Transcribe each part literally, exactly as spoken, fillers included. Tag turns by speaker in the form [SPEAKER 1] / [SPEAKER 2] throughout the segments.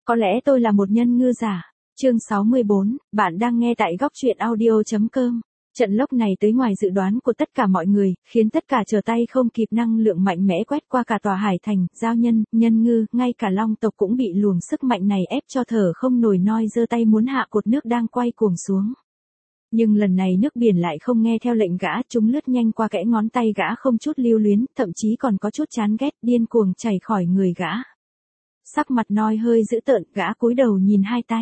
[SPEAKER 1] Có lẽ tôi là một nhân ngư giả. Chương sáu mươi bốn, bạn đang nghe tại góc truyện audio.com. Trận lốc này tới ngoài dự đoán của tất cả mọi người, khiến tất cả trở tay không kịp, năng lượng mạnh mẽ quét qua cả tòa hải thành, giao nhân, nhân ngư, ngay cả long tộc cũng bị luồng sức mạnh này ép cho thở không nổi, noi giơ tay muốn hạ cột nước đang quay cuồng xuống. Nhưng lần này nước biển lại không nghe theo lệnh gã, chúng lướt nhanh qua kẽ ngón tay gã không chút lưu luyến, thậm chí còn có chút chán ghét, điên cuồng chảy khỏi người gã. Sắc mặt noi hơi dữ tợn, gã cúi đầu nhìn hai tay.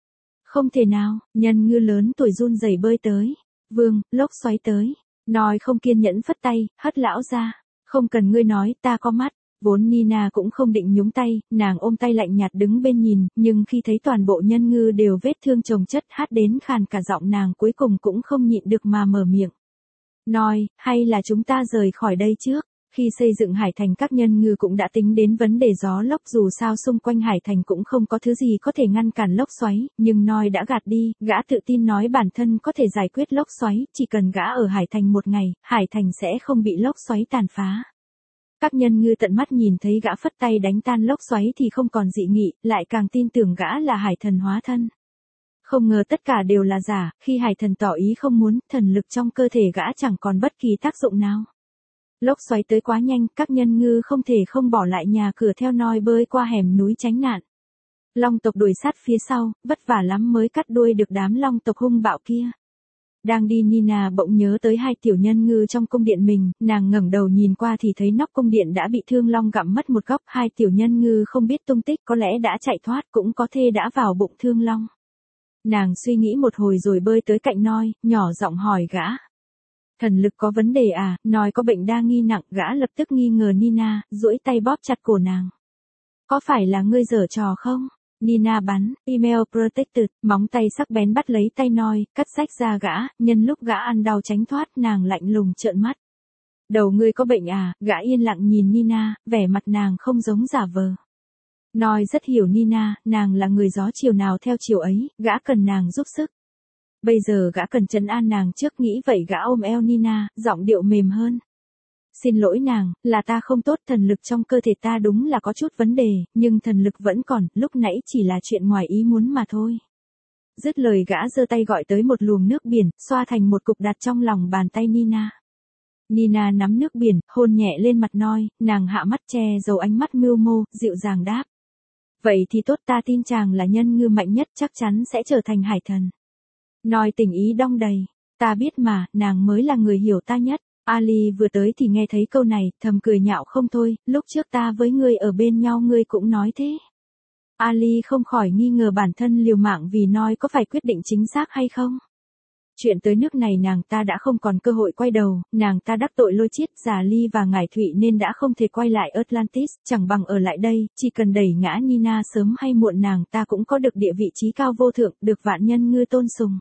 [SPEAKER 1] Không thể nào, nhân ngư lớn tuổi run rẩy bơi tới. Vương, lốc xoáy tới. Nói không kiên nhẫn phất tay, hất lão ra. Không cần ngươi nói, ta có mắt. Vốn Nina cũng không định nhúng tay, nàng ôm tay lạnh nhạt đứng bên nhìn, nhưng khi thấy toàn bộ nhân ngư đều vết thương chồng chất, hát đến khàn cả giọng, nàng cuối cùng cũng không nhịn được mà mở miệng. Nói, hay là chúng ta rời khỏi đây trước? Khi xây dựng hải thành, các nhân ngư cũng đã tính đến vấn đề gió lốc, dù sao xung quanh hải thành cũng không có thứ gì có thể ngăn cản lốc xoáy, nhưng Noi đã gạt đi, gã tự tin nói bản thân có thể giải quyết lốc xoáy, chỉ cần gã ở hải thành một ngày, hải thành sẽ không bị lốc xoáy tàn phá. Các nhân ngư tận mắt nhìn thấy gã phất tay đánh tan lốc xoáy thì không còn dị nghị, lại càng tin tưởng gã là hải thần hóa thân. Không ngờ tất cả đều là giả, khi hải thần tỏ ý không muốn, thần lực trong cơ thể gã chẳng còn bất kỳ tác dụng nào. Lốc xoáy tới quá nhanh, các nhân ngư không thể không bỏ lại nhà cửa theo Noi bơi qua hẻm núi tránh nạn. Long tộc đuổi sát phía sau, vất vả lắm mới cắt đuôi được đám long tộc hung bạo kia. Đang đi, Nina bỗng nhớ tới hai tiểu nhân ngư trong cung điện mình, nàng ngẩng đầu nhìn qua thì thấy nóc cung điện đã bị thương long gặm mất một góc, hai tiểu nhân ngư không biết tung tích, có lẽ đã chạy thoát, cũng có thể đã vào bụng thương long. Nàng suy nghĩ một hồi rồi bơi tới cạnh Noi, nhỏ giọng hỏi gã. Thần lực có vấn đề à? Nói có bệnh đa nghi nặng, gã lập tức nghi ngờ Nina, duỗi tay bóp chặt cổ nàng. Có phải là ngươi giở trò không? Nina bắn, email protected, móng tay sắc bén bắt lấy tay Noi, cắt rách ra gã, nhân lúc gã ăn đau tránh thoát, nàng lạnh lùng trợn mắt. Đầu ngươi có bệnh à? Gã yên lặng nhìn Nina, vẻ mặt nàng không giống giả vờ. Noi rất hiểu Nina, nàng là người gió chiều nào theo chiều ấy, gã cần nàng giúp sức. Bây giờ gã cần trấn an nàng trước, nghĩ vậy gã ôm eo Nina, giọng điệu mềm hơn. Xin lỗi nàng, là ta không tốt, thần lực trong cơ thể ta đúng là có chút vấn đề, nhưng thần lực vẫn còn, lúc nãy chỉ là chuyện ngoài ý muốn mà thôi. Dứt lời gã giơ tay gọi tới một luồng nước biển, xoa thành một cục đặt trong lòng bàn tay Nina. Nina nắm nước biển, hôn nhẹ lên mặt Noi, nàng hạ mắt che giấu ánh mắt mưu mô, dịu dàng đáp. Vậy thì tốt, ta tin chàng là nhân ngư mạnh nhất, chắc chắn sẽ trở thành hải thần. Nói tình ý đong đầy, ta biết mà, nàng mới là người hiểu ta nhất. Ali vừa tới thì nghe thấy câu này, thầm cười nhạo không thôi, lúc trước ta với ngươi ở bên nhau ngươi cũng nói thế. Ali không khỏi nghi ngờ bản thân liều mạng vì Noi có phải quyết định chính xác hay không. Chuyện tới nước này nàng ta đã không còn cơ hội quay đầu, nàng ta đắc tội Lôi Chiết, Già Ly và Ngải Thụy nên đã không thể quay lại Atlantis, chẳng bằng ở lại đây, chỉ cần đẩy ngã Nina sớm hay muộn nàng ta cũng có được địa vị trí cao vô thượng, được vạn nhân ngư tôn sùng.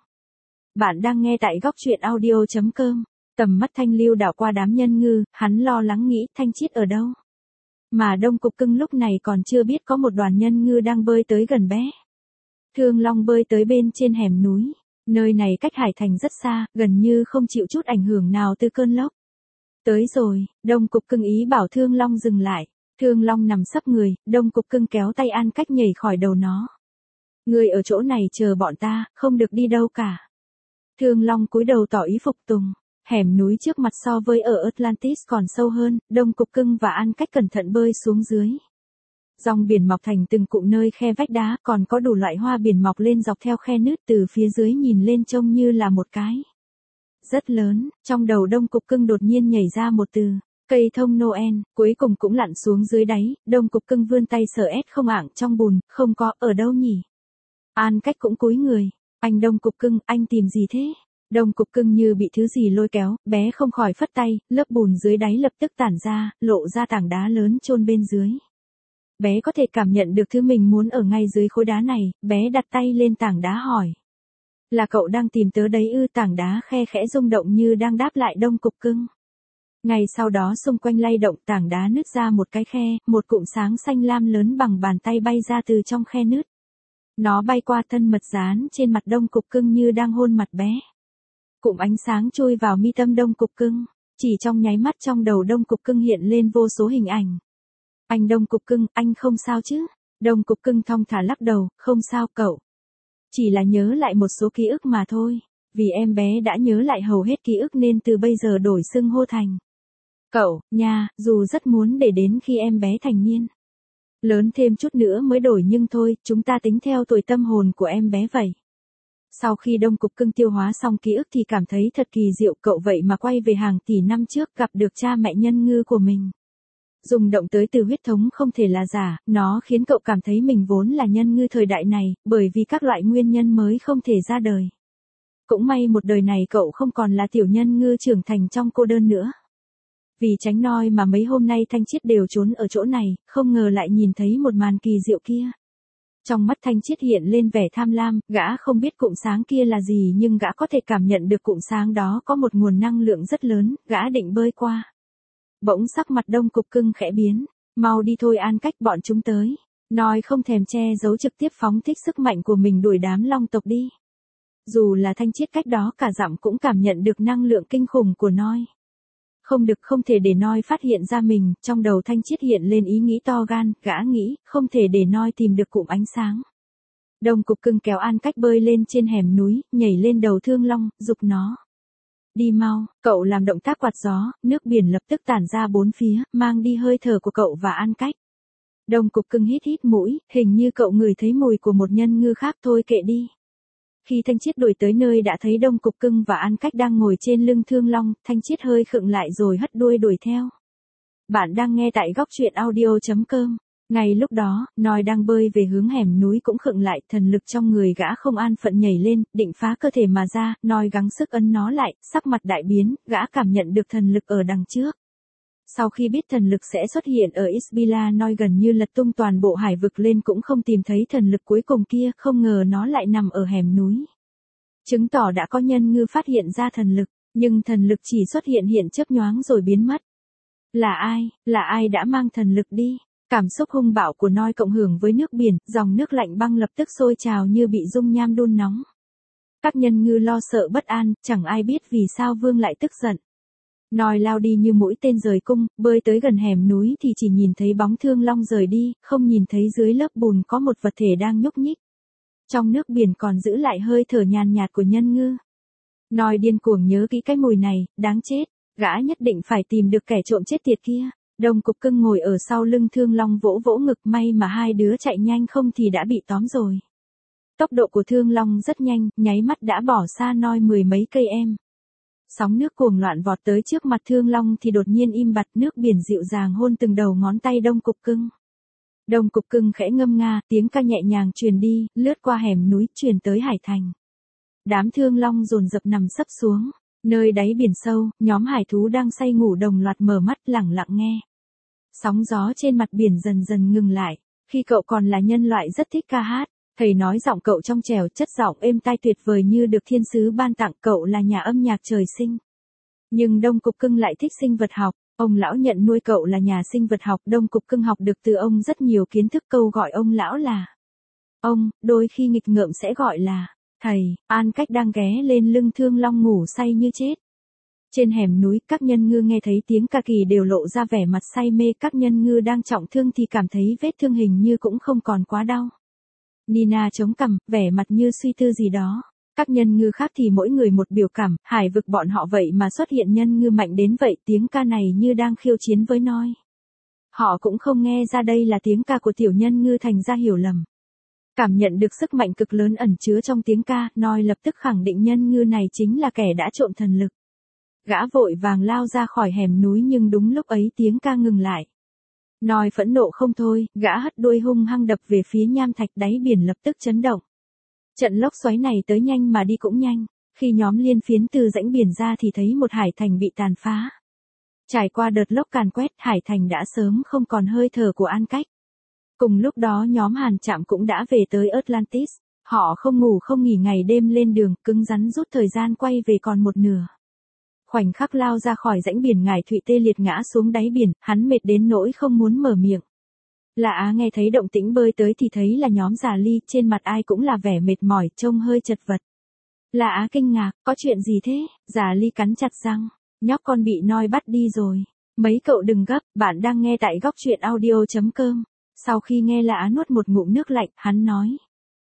[SPEAKER 1] Bạn đang nghe tại góc truyện audio.com. Tầm mắt Thanh Lưu đảo qua đám nhân ngư, hắn lo lắng nghĩ Thanh Chiết ở đâu. Mà Đông Cục Cưng lúc này còn chưa biết có một đoàn nhân ngư đang bơi tới gần bé. Thương Long bơi tới bên trên hẻm núi. Nơi này cách hải thành rất xa, gần như không chịu chút ảnh hưởng nào từ cơn lốc. Tới rồi, Đông Cục Cưng ý bảo Thương Long dừng lại. Thương Long nằm sấp người, Đông Cục Cưng kéo tay An Cách nhảy khỏi đầu nó. Người ở chỗ này chờ bọn ta, không được đi đâu cả. Thương Long cúi đầu tỏ ý phục tùng. Hẻm núi trước mặt so với ở Atlantis còn sâu hơn, Đông Cục Cưng và An Cách cẩn thận bơi xuống dưới. Dòng biển mọc thành từng cụm nơi khe vách đá, còn có đủ loại hoa biển mọc lên dọc theo khe nứt, từ phía dưới nhìn lên trông như là một cái rất lớn. Trong đầu Đông Cục Cưng đột nhiên nhảy ra một từ, cây thông Noel, cuối cùng cũng lặn xuống dưới đáy. Đông Cục Cưng vươn tay sờ ét không ảng trong bùn, không có, ở đâu nhỉ? An Cách cũng cúi người, anh Đông Cục Cưng, anh tìm gì thế? Đông Cục Cưng như bị thứ gì lôi kéo, bé không khỏi phất tay, lớp bùn dưới đáy lập tức tản ra, lộ ra tảng đá lớn chôn bên dưới. Bé có thể cảm nhận được thứ mình muốn ở ngay dưới khối đá này, bé đặt tay lên tảng đá hỏi. Là cậu đang tìm tớ đấy ư? Tảng đá khe khẽ rung động như đang đáp lại Đông Cục Cưng. Ngay sau đó xung quanh lay động, tảng đá nứt ra một cái khe, một cụm sáng xanh lam lớn bằng bàn tay bay ra từ trong khe nứt. Nó bay qua thân mật dán trên mặt Đông Cục Cưng như đang hôn mặt bé. Cụm ánh sáng chui vào mi tâm Đông Cục Cưng, chỉ trong nháy mắt trong đầu Đông Cục Cưng hiện lên vô số hình ảnh. Anh Đông Cục Cưng, anh không sao chứ? Đông Cục Cưng thong thả lắc đầu, không sao cậu. Chỉ là nhớ lại một số ký ức mà thôi, vì em bé đã nhớ lại hầu hết ký ức nên từ bây giờ đổi xưng hô thành cậu, nha, dù rất muốn để đến khi em bé thành niên. Lớn thêm chút nữa mới đổi nhưng thôi, chúng ta tính theo tuổi tâm hồn của em bé vậy. Sau khi Đông Cục Cưng tiêu hóa xong ký ức thì cảm thấy thật kỳ diệu, cậu vậy mà quay về hàng tỷ năm trước gặp được cha mẹ nhân ngư của mình. Dùng động tới từ huyết thống không thể là giả, nó khiến cậu cảm thấy mình vốn là nhân ngư thời đại này, bởi vì các loại nguyên nhân mới không thể ra đời. Cũng may một đời này cậu không còn là tiểu nhân ngư trưởng thành trong cô đơn nữa. Vì tránh noi mà mấy hôm nay Thanh Chiết đều trốn ở chỗ này, không ngờ lại nhìn thấy một màn kỳ diệu kia. Trong mắt Thanh Chiết hiện lên vẻ tham lam, gã không biết cụm sáng kia là gì nhưng gã có thể cảm nhận được cụm sáng đó có một nguồn năng lượng rất lớn, gã định bơi qua. Bỗng sắc mặt Đông Cục Cưng khẽ biến, mau đi thôi An Cách, bọn chúng tới. Noi không thèm che giấu trực tiếp phóng thích sức mạnh của mình đuổi đám long tộc đi. Dù là Thanh Chiết cách đó cả dặm cũng cảm nhận được năng lượng kinh khủng của Noi. Không được, không thể để Noi phát hiện ra mình, trong đầu Thanh Chiết hiện lên ý nghĩ to gan, gã nghĩ, không thể để Noi tìm được cụm ánh sáng. Đông Cục Cưng kéo An Cách bơi lên trên hẻm núi, nhảy lên đầu Thương Long, giục nó. Đi mau, cậu làm động tác quạt gió, nước biển lập tức tản ra bốn phía, mang đi hơi thở của cậu và An Cách. Đông Cục Cưng hít hít mũi, hình như cậu ngửi thấy mùi của một nhân ngư khác, thôi kệ đi. Khi Thanh Chiết đuổi tới nơi đã thấy Đông Cục Cưng và An Cách đang ngồi trên lưng Thương Long, Thanh Chiết hơi khựng lại rồi hất đuôi đuổi theo. Bạn đang nghe tại góc truyện audio chấm com. Ngay lúc đó, Noi đang bơi về hướng hẻm núi cũng khựng lại, thần lực trong người gã không an phận nhảy lên, định phá cơ thể mà ra, Noi gắng sức ấn nó lại, sắc mặt đại biến, gã cảm nhận được thần lực ở đằng trước. Sau khi biết thần lực sẽ xuất hiện ở Isbila, Noi gần như lật tung toàn bộ hải vực lên cũng không tìm thấy thần lực cuối cùng kia, không ngờ nó lại nằm ở hẻm núi. Chứng tỏ đã có nhân ngư phát hiện ra thần lực, nhưng thần lực chỉ xuất hiện hiện chớp nhoáng rồi biến mất. Là ai, là ai đã mang thần lực đi? Cảm xúc hung bạo của Noi cộng hưởng với nước biển, dòng nước lạnh băng lập tức sôi trào như bị dung nham đun nóng. Các nhân ngư lo sợ bất an, chẳng ai biết vì sao Vương lại tức giận. Noi lao đi như mũi tên rời cung, bơi tới gần hẻm núi thì chỉ nhìn thấy bóng Thương Long rời đi, không nhìn thấy dưới lớp bùn có một vật thể đang nhúc nhích. Trong nước biển còn giữ lại hơi thở nhàn nhạt của nhân ngư. Noi điên cuồng nhớ kỹ cái mùi này, đáng chết, gã nhất định phải tìm được kẻ trộm chết tiệt kia. Đông Cục Cưng ngồi ở sau lưng Thương Long vỗ vỗ ngực, may mà hai đứa chạy nhanh không thì đã bị tóm rồi. Tốc độ của Thương Long rất nhanh, nháy mắt đã bỏ xa Noi mười mấy cây em. Sóng nước cuồng loạn vọt tới trước mặt Thương Long thì đột nhiên im bặt, nước biển dịu dàng hôn từng đầu ngón tay Đông Cục Cưng. Đông Cục Cưng khẽ ngâm nga, tiếng ca nhẹ nhàng truyền đi, lướt qua hẻm núi, truyền tới hải thành. Đám Thương Long dồn dập nằm sấp xuống, nơi đáy biển sâu, nhóm hải thú đang say ngủ đồng loạt mở mắt lẳng lặng nghe. Sóng gió trên mặt biển dần dần ngừng lại, khi cậu còn là nhân loại rất thích ca hát, thầy nói giọng cậu trong trẻo, chất giọng êm tai tuyệt vời như được thiên sứ ban tặng, cậu là nhà âm nhạc trời sinh. Nhưng Đông Cục Cưng lại thích sinh vật học, ông lão nhận nuôi cậu là nhà sinh vật học, Đông Cục Cưng học được từ ông rất nhiều kiến thức, câu gọi ông lão là ông, đôi khi nghịch ngợm sẽ gọi là thầy. An Cách đang ghé lên lưng Thương Long ngủ say như chết. Trên hẻm núi, các nhân ngư nghe thấy tiếng ca kỳ đều lộ ra vẻ mặt say mê, các nhân ngư đang trọng thương thì cảm thấy vết thương hình như cũng không còn quá đau. Nina chống cằm, vẻ mặt như suy tư gì đó. Các nhân ngư khác thì mỗi người một biểu cảm, hải vực bọn họ vậy mà xuất hiện nhân ngư mạnh đến vậy, tiếng ca này như đang khiêu chiến với Noi. Họ cũng không nghe ra đây là tiếng ca của tiểu nhân ngư thành ra hiểu lầm. Cảm nhận được sức mạnh cực lớn ẩn chứa trong tiếng ca, Noi lập tức khẳng định nhân ngư này chính là kẻ đã trộm thần lực. Gã vội vàng lao ra khỏi hẻm núi nhưng đúng lúc ấy tiếng ca ngừng lại. Noi phẫn nộ không thôi, gã hất đuôi hung hăng đập về phía nham thạch, đáy biển lập tức chấn động. Trận lốc xoáy này tới nhanh mà đi cũng nhanh, khi nhóm liên phiến từ rãnh biển ra thì thấy một hải thành bị tàn phá. Trải qua đợt lốc càn quét, hải thành đã sớm không còn hơi thở của An Cách. Cùng lúc đó nhóm Hàn Trạm cũng đã về tới Atlantis, họ không ngủ không nghỉ ngày đêm lên đường, cứng rắn rút thời gian quay về còn một nửa. Khoảnh khắc lao ra khỏi rãnh biển, Ngải Thụy tê liệt ngã xuống đáy biển, hắn mệt đến nỗi không muốn mở miệng. Lạ Á nghe thấy động tĩnh bơi tới thì thấy là nhóm Già Ly, trên mặt ai cũng là vẻ mệt mỏi, trông hơi chật vật. Lạ Á kinh ngạc, có chuyện gì thế? Già Ly cắn chặt răng, nhóc con bị Noi bắt đi rồi. Mấy cậu đừng gấp, bạn đang nghe tại góc truyện audio chấm com. Sau khi nghe Lã nuốt một ngụm nước lạnh, hắn nói.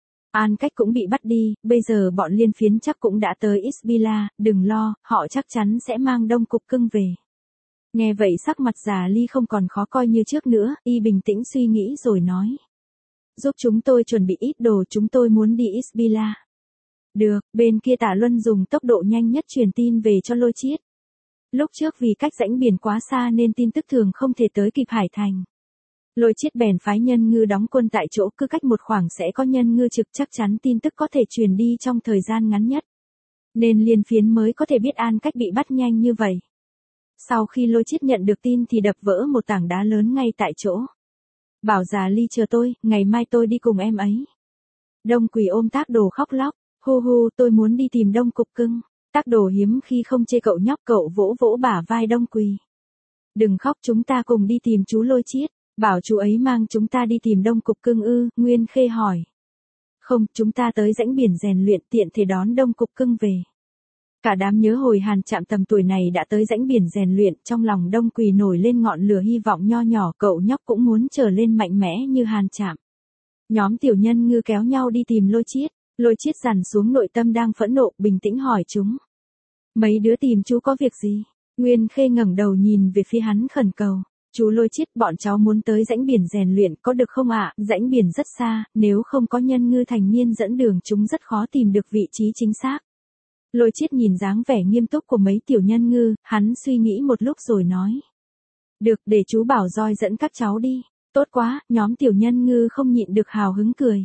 [SPEAKER 1] An Cách cũng bị bắt đi, bây giờ bọn liên phiến chắc cũng đã tới Isbila, đừng lo, họ chắc chắn sẽ mang Đông Cục Cưng về. Nghe vậy sắc mặt Già Ly không còn khó coi như trước nữa, y bình tĩnh suy nghĩ rồi nói. Giúp chúng tôi chuẩn bị ít đồ, chúng tôi muốn đi Isbila. Được, bên kia Tả Luân dùng tốc độ nhanh nhất truyền tin về cho Lôi Chiết. Lúc trước vì cách rãnh biển quá xa nên tin tức thường không thể tới kịp Hải Thành. Lôi Chiết bèn phái nhân ngư đóng quân tại chỗ, cứ cách một khoảng sẽ có nhân ngư trực, chắc chắn tin tức có thể truyền đi trong thời gian ngắn nhất. Nên liên phiến mới có thể biết An Cách bị bắt nhanh như vậy. Sau khi Lôi Chiết nhận được tin thì đập vỡ một tảng đá lớn ngay tại chỗ. Bảo Già Ly chờ tôi, ngày mai tôi đi cùng em ấy. Đông Quỳ ôm Tác Đồ khóc lóc, hu hu tôi muốn đi tìm Đông Cục Cưng. Tác Đồ hiếm khi không chê cậu nhóc, cậu vỗ vỗ bả vai Đông Quỳ. Đừng khóc, chúng ta cùng đi tìm chú Lôi Chiết. Bảo chú ấy mang chúng ta đi tìm Đông Cục Cưng ư, Nguyên Khê hỏi. Không, chúng ta tới rãnh biển rèn luyện tiện thể đón Đông Cục Cưng về. Cả đám nhớ hồi Hàn Trạm tầm tuổi này đã tới rãnh biển rèn luyện, trong lòng Đông Quỳ nổi lên ngọn lửa hy vọng nho nhỏ, cậu nhóc cũng muốn trở lên mạnh mẽ như Hàn Trạm. Nhóm tiểu nhân ngư kéo nhau đi tìm Lôi Chiết, Lôi Chiết dằn xuống nội tâm đang phẫn nộ, bình tĩnh hỏi chúng. Mấy đứa tìm chú có việc gì? Nguyên Khê ngẩng đầu nhìn về phía hắn khẩn cầu. Chú Lôi Chiết, bọn cháu muốn tới rãnh biển rèn luyện có được không ạ? À? Rãnh biển rất xa, nếu không có nhân ngư thành niên dẫn đường chúng rất khó tìm được vị trí chính xác. Lôi Chiết nhìn dáng vẻ nghiêm túc của mấy tiểu nhân ngư, hắn suy nghĩ một lúc rồi nói. Được, để chú bảo roi dẫn các cháu đi. Tốt quá, nhóm tiểu nhân ngư không nhịn được hào hứng cười.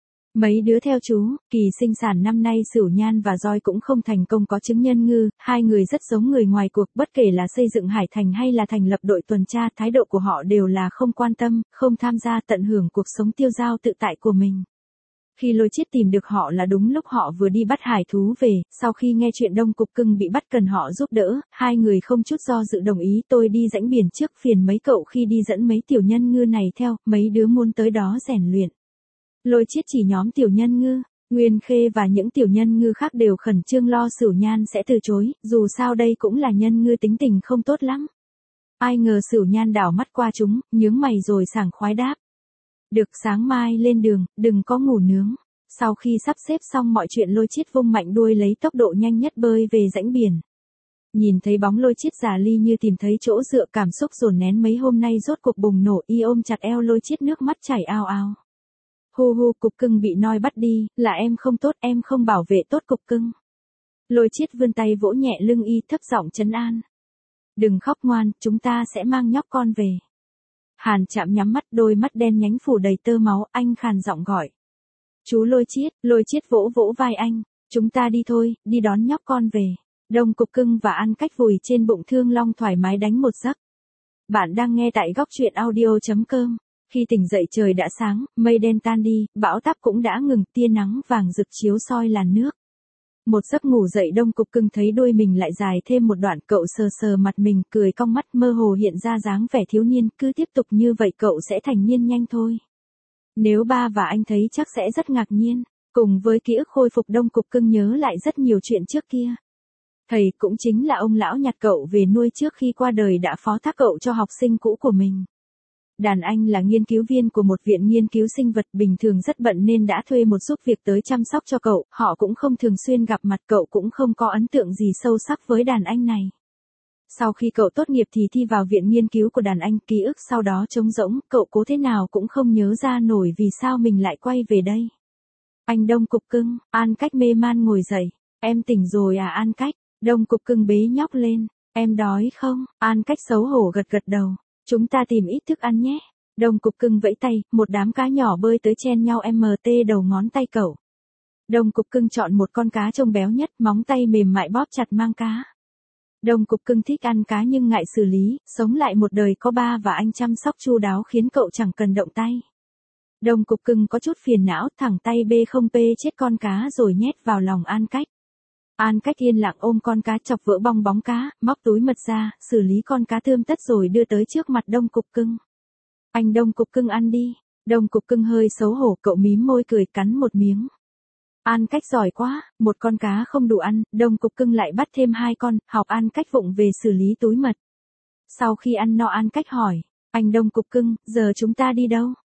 [SPEAKER 1] Mấy đứa theo chú, kỳ sinh sản năm nay Sửu Nhan và Roi cũng không thành công có chứng nhân ngư, hai người rất giống người ngoài cuộc, bất kể là xây dựng Hải Thành hay là thành lập đội tuần tra, thái độ của họ đều là không quan tâm, không tham gia, tận hưởng cuộc sống tiêu dao tự tại của mình. Khi Lôi Chiết tìm được họ là đúng lúc họ vừa đi bắt hải thú về, sau khi nghe chuyện Đông Cục Cưng bị bắt cần họ giúp đỡ, hai người không chút do dự đồng ý. Tôi đi rãnh biển trước, phiền mấy cậu khi đi dẫn mấy tiểu nhân ngư này theo, mấy đứa muốn tới đó rèn luyện. Lôi Chiết chỉ nhóm tiểu nhân ngư, Nguyên Khê và những tiểu nhân ngư khác đều khẩn trương lo Sửu Nhan sẽ từ chối, dù sao đây cũng là nhân ngư tính tình không tốt lắm. Ai ngờ Sửu Nhan đảo mắt qua chúng, nhướng mày rồi sảng khoái đáp. Được, sáng mai lên đường, đừng có ngủ nướng. Sau khi sắp xếp xong mọi chuyện, Lôi Chiết vung mạnh đuôi lấy tốc độ nhanh nhất bơi về rãnh biển. Nhìn thấy bóng Lôi Chiết, Già Ly như tìm thấy chỗ dựa, cảm xúc dồn nén mấy hôm nay rốt cuộc bùng nổ, y ôm chặt eo Lôi Chiết, nước mắt chảy ao ao. Hu hu, Cục Cưng bị Noi bắt đi, là em không tốt, em không bảo vệ tốt Cục Cưng. Lôi Chiết vươn tay vỗ nhẹ lưng y, thấp giọng trấn an. Đừng khóc ngoan, chúng ta sẽ mang nhóc con về. Hàn Trạm nhắm mắt, đôi mắt đen nhánh phủ đầy tơ máu, anh khàn giọng gọi. Chú Lôi Chiết, Lôi Chiết vỗ vỗ vai anh, chúng ta đi thôi, đi đón nhóc con về. Đông Cục Cưng và An Cách vùi trên bụng Thương Long thoải mái đánh một giấc. Bạn đang nghe tại góc truyện audio chấm com. Khi tỉnh dậy trời đã sáng, mây đen tan đi, bão táp cũng đã ngừng, tia nắng vàng rực chiếu soi làn nước. Một giấc ngủ dậy, Đông Cục Cưng thấy đuôi mình lại dài thêm một đoạn, cậu sờ sờ mặt mình, cười cong mắt, mơ hồ hiện ra dáng vẻ thiếu niên, cứ tiếp tục như vậy cậu sẽ thành niên nhanh thôi. Nếu ba và anh thấy chắc sẽ rất ngạc nhiên. Cùng với ký ức khôi phục, Đông Cục Cưng nhớ lại rất nhiều chuyện trước kia. Thầy cũng chính là ông lão nhặt cậu về nuôi trước khi qua đời đã phó thác cậu cho học sinh cũ của mình. Đàn anh là nghiên cứu viên của một viện nghiên cứu sinh vật, bình thường rất bận nên đã thuê một giúp việc tới chăm sóc cho cậu, họ cũng không thường xuyên gặp mặt, cậu cũng không có ấn tượng gì sâu sắc với đàn anh này. Sau khi cậu tốt nghiệp thì thi vào viện nghiên cứu của đàn anh, ký ức sau đó trống rỗng, cậu cố thế nào cũng không nhớ ra nổi vì sao mình lại quay về đây. Anh Đông Cục Cưng, An Cách mê man ngồi dậy, em tỉnh rồi à An Cách, Đông Cục Cưng bế nhóc lên, em đói không, An Cách xấu hổ gật gật đầu. Chúng ta tìm ít thức ăn nhé. Đông Cục Cưng vẫy tay, một đám cá nhỏ bơi tới chen nhau mt đầu ngón tay cậu. Đông Cục Cưng chọn một con cá trông béo nhất, móng tay mềm mại bóp chặt mang cá. Đông Cục Cưng thích ăn cá nhưng ngại xử lý, sống lại một đời có ba và anh chăm sóc chu đáo khiến cậu chẳng cần động tay. Đông Cục Cưng có chút phiền não, thẳng tay bê không bê chết con cá rồi nhét vào lòng An Cách. An Cách yên lặng ôm con cá, chọc vỡ bong bóng cá, móc túi mật ra, xử lý con cá tươm tất rồi đưa tới trước mặt Đông Cục Cưng. Anh Đông Cục Cưng ăn đi. Đông Cục Cưng hơi xấu hổ, cậu mím môi cười cắn một miếng. An Cách giỏi quá, một con cá không đủ ăn, Đông Cục Cưng lại bắt thêm hai con, học An Cách vụng về xử lý túi mật. Sau khi ăn no, An Cách hỏi, anh Đông Cục Cưng, giờ chúng ta đi đâu?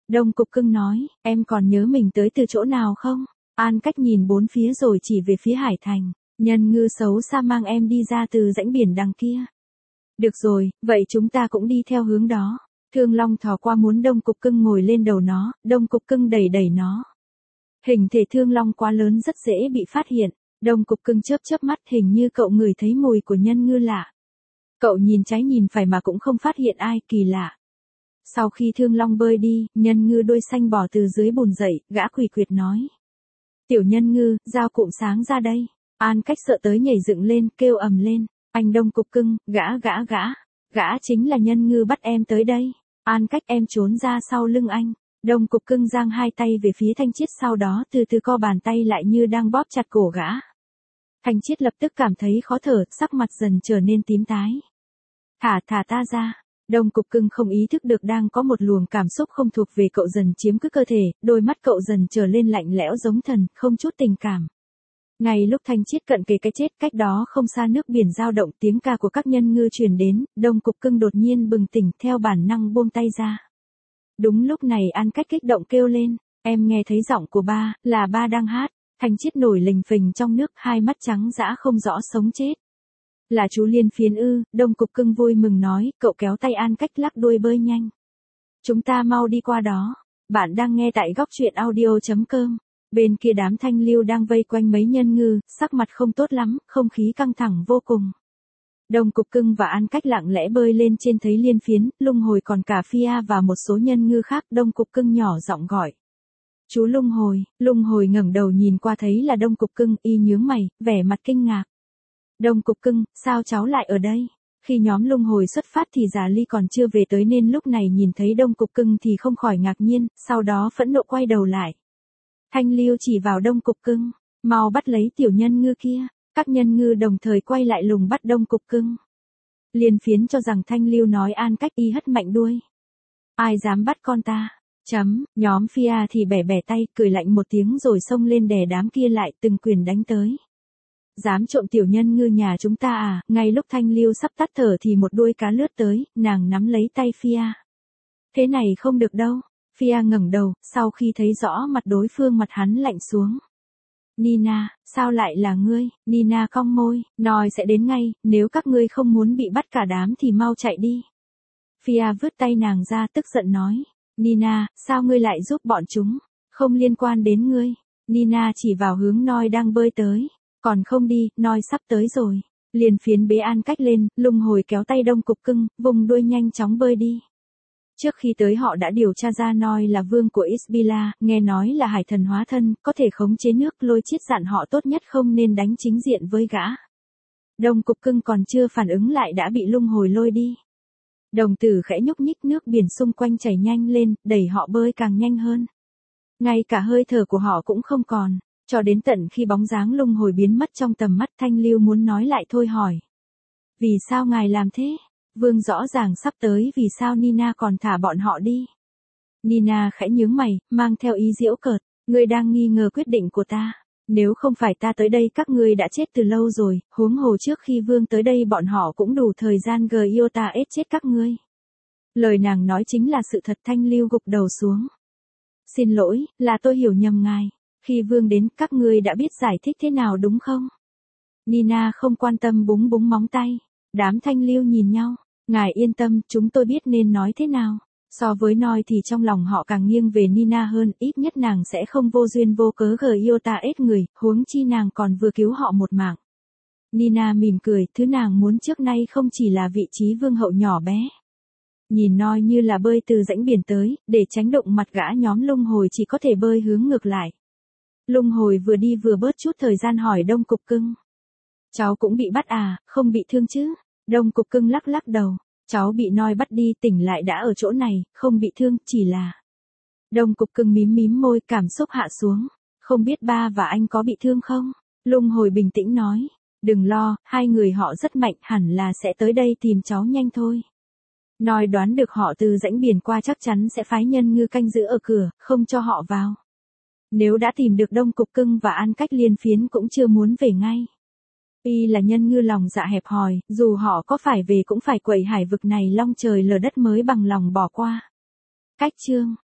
[SPEAKER 1] Đông Cục Cưng nói, em còn nhớ mình tới từ chỗ nào không? An Cách nhìn bốn phía rồi chỉ về phía Hải Thành. Nhân ngư xấu xa mang em đi ra từ rãnh biển đằng kia. Được rồi, vậy chúng ta cũng đi theo hướng đó. Thương Long thò qua muốn Đông Cục Cưng ngồi lên đầu nó, Đông Cục Cưng đẩy đẩy nó. Hình thể Thương Long quá lớn rất dễ bị phát hiện. Đông Cục Cưng chớp chớp mắt, hình như cậu ngửi thấy mùi của nhân ngư lạ. Cậu nhìn trái nhìn phải mà cũng không phát hiện ai, kỳ lạ. Sau khi Thương Long bơi đi, nhân ngư đuôi xanh bò từ dưới bùn dậy, gã quỳ quyệt nói. Tiểu nhân ngư, giao cụm sáng ra đây. An Cách sợ tới nhảy dựng lên, kêu ầm lên. Anh Đông Cục Cưng, gã gã gã. Gã chính là nhân ngư bắt em tới đây. An Cách, em trốn ra sau lưng anh. Đông Cục Cưng giang hai tay về phía Thanh Chiết, sau đó từ từ co bàn tay lại như đang bóp chặt cổ gã. Thanh Chiết lập tức cảm thấy khó thở, sắc mặt dần trở nên tím tái. Thả thả ta ra. Đông Cục Cưng không ý thức được đang có một luồng cảm xúc không thuộc về cậu dần chiếm cứ cơ thể, đôi mắt cậu dần trở lên lạnh lẽo giống thần, không chút tình cảm. Ngay lúc Thanh Chiết cận kề cái chết, cách đó không xa nước biển dao động, tiếng ca của các nhân ngư truyền đến, Đông Cục Cưng đột nhiên bừng tỉnh, theo bản năng buông tay ra. Đúng lúc này An Cách kích động kêu lên, em nghe thấy giọng của ba, là ba đang hát. Thanh Chiết nổi lình phình trong nước, hai mắt trắng dã không rõ sống chết. Là chú Liên Phiến ư? Đông Cục Cưng vui mừng nói, cậu kéo tay An Cách lắc đuôi bơi nhanh. Chúng ta mau đi qua đó. Bạn đang nghe tại góc truyện audio chấm com. Bên kia đám thanh lưu đang vây quanh mấy nhân ngư, sắc mặt không tốt lắm, không khí căng thẳng vô cùng. Đông Cục Cưng và An Cách lặng lẽ bơi lên trên, thấy Liên Phiến, Lung Hồi còn cả Fia và một số nhân ngư khác. Đông Cục Cưng nhỏ giọng gọi. Chú Lung Hồi. Lung Hồi ngẩng đầu nhìn qua thấy là Đông Cục Cưng, y nhướng mày, vẻ mặt kinh ngạc. Đông Cục Cưng, sao cháu lại ở đây? Khi nhóm Lung Hồi xuất phát thì Già Ly còn chưa về tới nên lúc này nhìn thấy Đông Cục Cưng thì không khỏi ngạc nhiên, sau đó phẫn nộ quay đầu lại. Thanh Lưu chỉ vào Đông Cục Cưng, mau bắt lấy tiểu nhân ngư kia. Các nhân ngư đồng thời quay lại lùng bắt Đông Cục Cưng. Liên Phiến cho rằng Thanh Lưu nói An Cách, y hất mạnh đuôi. Ai dám bắt con ta? Chấm, nhóm Fia thì bẻ bẻ tay, cười lạnh một tiếng rồi xông lên đè đám kia lại, từng quyền đánh tới. Dám trộm tiểu nhân ngư nhà chúng ta à? Ngay lúc Thanh Lưu sắp tắt thở thì một đuôi cá lướt tới, nàng nắm lấy tay Fia. Thế này không được đâu. Fia ngẩng đầu, sau khi thấy rõ mặt đối phương mặt hắn lạnh xuống. Nina, sao lại là ngươi? Nina cong môi, nói sẽ đến ngay, nếu các ngươi không muốn bị bắt cả đám thì mau chạy đi. Fia vứt tay nàng ra, tức giận nói. Nina, sao ngươi lại giúp bọn chúng? Không liên quan đến ngươi. Nina chỉ vào hướng Noi đang bơi tới. Còn không đi, Noi sắp tới rồi. Liên Phiến bế An Cách lên, Lung Hồi kéo tay Đông Cục Cưng, vùng đuôi nhanh chóng bơi đi. Trước khi tới họ đã điều tra ra Noi là vương của Isbila, nghe nói là hải thần hóa thân, có thể khống chế nước, Lôi Chiết dặn họ tốt nhất không nên đánh chính diện với gã. Đông Cục Cưng còn chưa phản ứng lại đã bị Lung Hồi lôi đi. Đồng tử khẽ nhúc nhích, nước biển xung quanh chảy nhanh lên, đẩy họ bơi càng nhanh hơn. Ngay cả hơi thở của họ cũng không còn, cho đến tận khi bóng dáng Lung Hồi biến mất trong tầm mắt. Thanh Lưu muốn nói lại thôi hỏi. Vì sao ngài làm thế? Vương rõ ràng sắp tới, vì sao Nina còn thả bọn họ đi? Nina khẽ nhướng mày, mang theo ý giễu cợt. Ngươi đang nghi ngờ quyết định của ta. Nếu không phải ta tới đây các ngươi đã chết từ lâu rồi, huống hồ trước khi Vương tới đây bọn họ cũng đủ thời gian gờ yêu ta ết chết các ngươi. Lời nàng nói chính là sự thật. Thanh Lưu gục đầu xuống. Xin lỗi, là tôi hiểu nhầm ngài. Khi Vương đến, các ngươi đã biết giải thích thế nào đúng không? Nina không quan tâm búng búng móng tay. Đám Thanh Lưu nhìn nhau. Ngài yên tâm, chúng tôi biết nên nói thế nào. So với Noi thì trong lòng họ càng nghiêng về Nina hơn, ít nhất nàng sẽ không vô duyên vô cớ gờ yêu ta ết người, huống chi nàng còn vừa cứu họ một mạng. Nina mỉm cười, thứ nàng muốn trước nay không chỉ là vị trí vương hậu nhỏ bé. Nhìn Noi như là bơi từ rãnh biển tới, để tránh đụng mặt gã, nhóm Lung Hồi chỉ có thể bơi hướng ngược lại. Lung Hồi vừa đi vừa bớt chút thời gian hỏi Đông Cục Cưng. Cháu cũng bị bắt à, không bị thương chứ? Đông Cục Cưng lắc lắc đầu. Cháu bị Noi bắt đi, tỉnh lại đã ở chỗ này, không bị thương, chỉ là... Đông Cục Cưng mím mím môi, cảm xúc hạ xuống. Không biết ba và anh có bị thương không? Lung Hồi bình tĩnh nói. Đừng lo, hai người họ rất mạnh, hẳn là sẽ tới đây tìm cháu nhanh thôi. Noi đoán được họ từ rãnh biển qua chắc chắn sẽ phái nhân ngư canh giữ ở cửa, không cho họ vào. Nếu đã tìm được Đông Cục Cưng và An Cách, Liên Phiến cũng chưa muốn về ngay. Y là nhân ngư lòng dạ hẹp hòi, dù họ có phải về cũng phải quậy hải vực này long trời lở đất mới bằng lòng bỏ qua. Cách chương